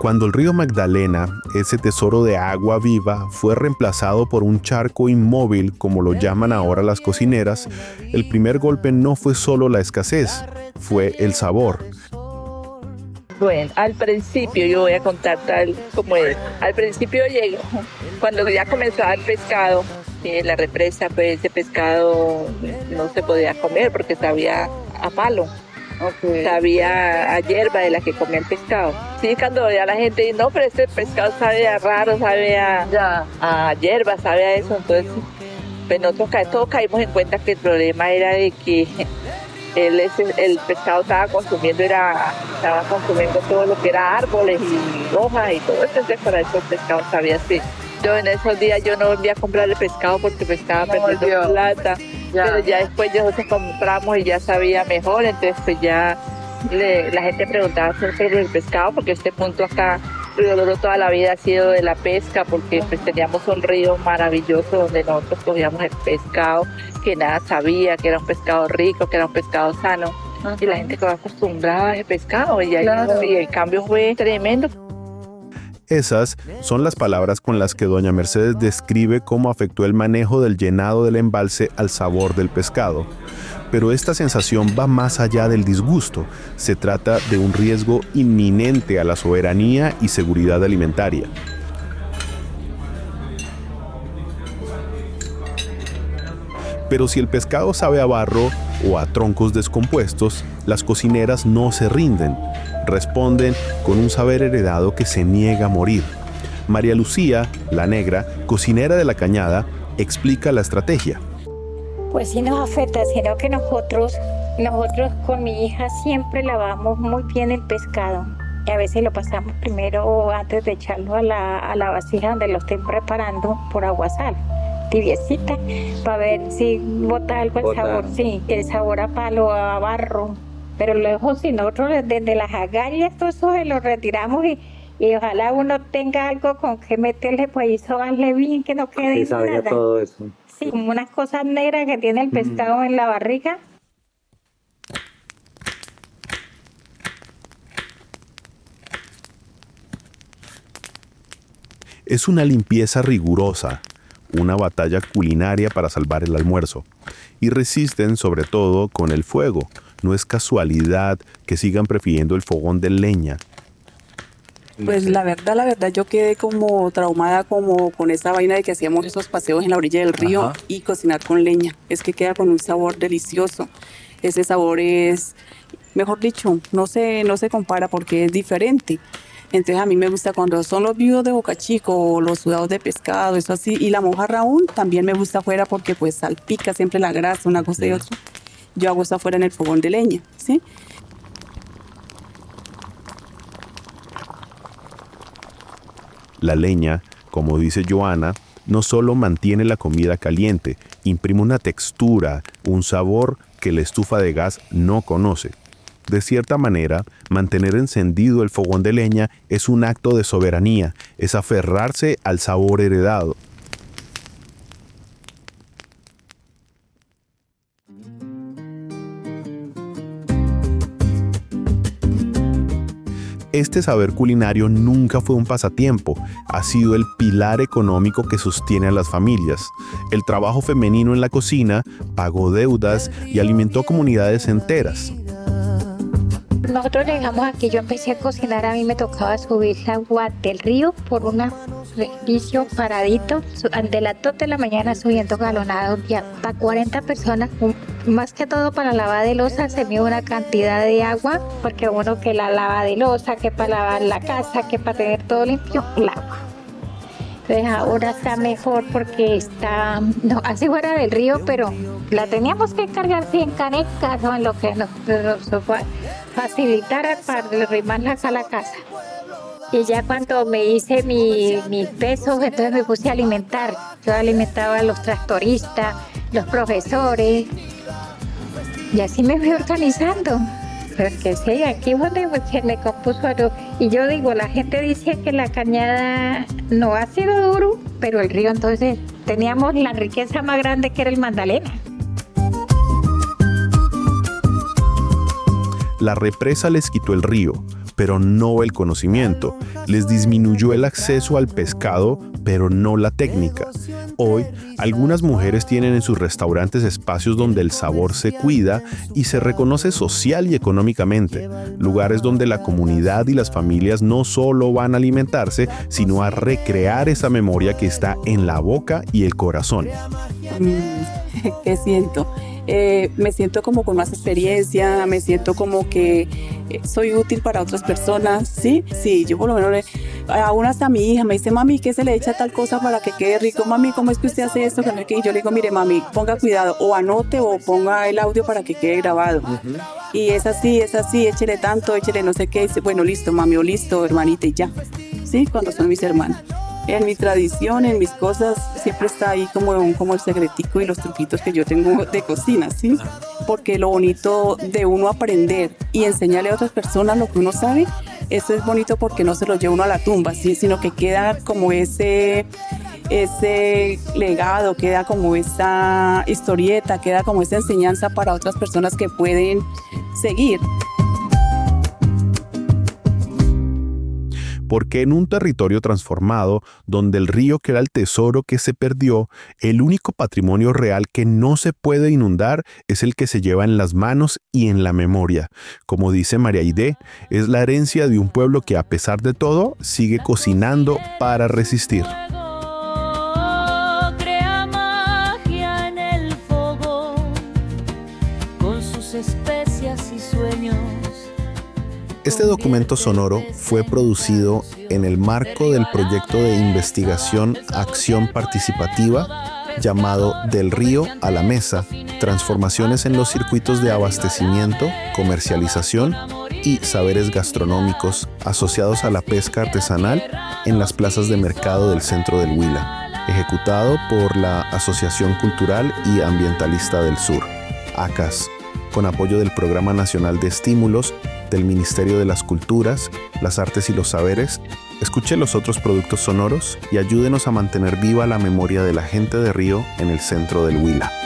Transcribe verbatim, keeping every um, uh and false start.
Cuando el río Magdalena, ese tesoro de agua viva, fue reemplazado por un charco inmóvil, como lo llaman ahora las cocineras, el primer golpe no fue solo la escasez, fue el sabor. Bueno, al principio, yo voy a contar tal como es. Al principio llegó, cuando ya comenzaba el pescado, en la represa, pues ese pescado no se podía comer porque sabía a palo. Okay. Sabía a hierba de la que comía el pescado. Sí, cuando veía a la gente, no, pero este pescado sabe a raro, sabe a, ya. a hierba, sabe a eso. Entonces, pues nosotros todos caímos en cuenta que el problema era de que él, el pescado estaba consumiendo, era, estaba consumiendo todo lo que era árboles y hojas y todo eso. Entonces, para eso el pescado sabía así. Yo en esos días yo no volví a comprar el pescado porque me estaba no, perdiendo Dios. plata. Ya. Pero ya después nosotros compramos y ya sabía mejor, entonces pues ya le, la gente preguntaba siempre del pescado, porque este punto acá, Río Loro toda la vida ha sido de la pesca, porque pues teníamos un río maravilloso donde nosotros cogíamos el pescado, que nada sabía, que era un pescado rico, que era un pescado sano. Ajá. Y la gente quedó acostumbrada a ese pescado y, ahí, claro. y el cambio fue tremendo. Esas son las palabras con las que doña Mercedes describe cómo afectó el manejo del llenado del embalse al sabor del pescado. Pero esta sensación va más allá del disgusto. Se trata de un riesgo inminente a la soberanía y seguridad alimentaria. Pero si el pescado sabe a barro o a troncos descompuestos, las cocineras no se rinden. Responden con un saber heredado que se niega a morir. María Lucía, la negra, cocinera de La Cañada, explica la estrategia. Pues sí nos afecta, sino que nosotros, nosotros con mi hija siempre lavamos muy bien el pescado. Y a veces lo pasamos primero antes de echarlo a la, a la vasija donde lo estén preparando por aguasal, tibiecita, para ver si bota algo el sabor, sí, el sabor a palo, a barro. Pero luego si nosotros desde las agallas todo eso se lo retiramos y, y ojalá uno tenga algo con que meterle pues y sobarle bien, que no quede sí, sabía nada. Todo eso. Sí, como unas cosas negras que tiene el pescado mm. en la barriga. Es una limpieza rigurosa, una batalla culinaria para salvar el almuerzo. Y resisten sobre todo con el fuego. No es casualidad que sigan prefiriendo el fogón de leña. Pues la verdad, la verdad, yo quedé como traumada como con esa vaina de que hacíamos esos paseos en la orilla del río. Ajá. Y cocinar con leña. Es que queda con un sabor delicioso. Ese sabor es, mejor dicho, no se, no se compara porque es diferente. Entonces a mí me gusta cuando son los vivos de Boca Chica o los sudados de pescado, eso así. Y la mojarra aún también me gusta afuera porque pues salpica siempre la grasa, una cosa y otra. Yo hago eso afuera en el fogón de leña, ¿sí? La leña, como dice Joana, no solo mantiene la comida caliente, imprime una textura, un sabor que la estufa de gas no conoce. De cierta manera, mantener encendido el fogón de leña es un acto de soberanía, es aferrarse al sabor heredado. Este saber culinario nunca fue un pasatiempo, ha sido el pilar económico que sostiene a las familias. El trabajo femenino en la cocina pagó deudas y alimentó comunidades enteras. Nosotros llegamos aquí, yo empecé a cocinar, a mí me tocaba subir la agua del río por un servicio paradito, de las dos de la mañana subiendo galonados ya para cuarenta personas, más que todo para lavar de loza se mide una cantidad de agua, porque uno que la lava de loza, que para lavar la casa, que para tener todo limpio, el agua. Entonces ahora está mejor porque está, no, así fuera del río, pero la teníamos que cargar en canecas o en lo que nos, nos facilitara para arrimarla a la casa. Y ya cuando me hice mi, mi peso, entonces me puse a alimentar. Yo alimentaba a los tractoristas, los profesores, y así me fui organizando. Porque sí, aquí donde se me compuso algo. Y yo digo, la gente dice que la cañada no ha sido duro, pero el río entonces teníamos la riqueza más grande que era el Magdalena. La represa les quitó el río, pero no el conocimiento. Les disminuyó el acceso al pescado, pero no la técnica. Hoy, algunas mujeres tienen en sus restaurantes espacios donde el sabor se cuida y se reconoce social y económicamente. Lugares donde la comunidad y las familias no solo van a alimentarse, sino a recrear esa memoria que está en la boca y el corazón. Mm, ¿Qué siento? Eh, me siento como con más experiencia, me siento como que eh, soy útil para otras personas, ¿sí? Sí, yo por lo menos, le, aún hasta mi hija me dice, mami, ¿qué se le echa tal cosa para que quede rico? Mami, ¿cómo es que usted hace esto? Y yo le digo, mire, mami, ponga cuidado, o anote o ponga el audio para que quede grabado. Uh-huh. Y es así, es así, échele tanto, échele no sé qué, y dice, bueno, listo, mami, o listo, hermanita, y ya, ¿sí? Cuando son mis hermanas. En mi tradición, en mis cosas, siempre está ahí como, como el secretico y los truquitos que yo tengo de cocina, ¿sí? Porque lo bonito de uno aprender y enseñarle a otras personas lo que uno sabe, eso es bonito porque no se lo lleva uno a la tumba, ¿sí? Sino que queda como ese, ese legado, queda como esa historieta, queda como esa enseñanza para otras personas que pueden seguir. Porque en un territorio transformado, donde el río que era el tesoro que se perdió, el único patrimonio real que no se puede inundar es el que se lleva en las manos y en la memoria. Como dice María Aide, es la herencia de un pueblo que a pesar de todo sigue cocinando para resistir. Crea magia en el fuego, con sus especias y sueños. Este documento sonoro fue producido en el marco del proyecto de investigación Acción Participativa llamado Del Río a la Mesa, transformaciones en los circuitos de abastecimiento, comercialización y saberes gastronómicos asociados a la pesca artesanal en las plazas de mercado del centro del Huila, ejecutado por la Asociación Cultural y Ambientalista del Sur, ACAS, con apoyo del Programa Nacional de Estímulos del Ministerio de las Culturas, las Artes y los Saberes. Escuche los otros productos sonoros y ayúdenos a mantener viva la memoria de la gente de Río en el centro del Huila.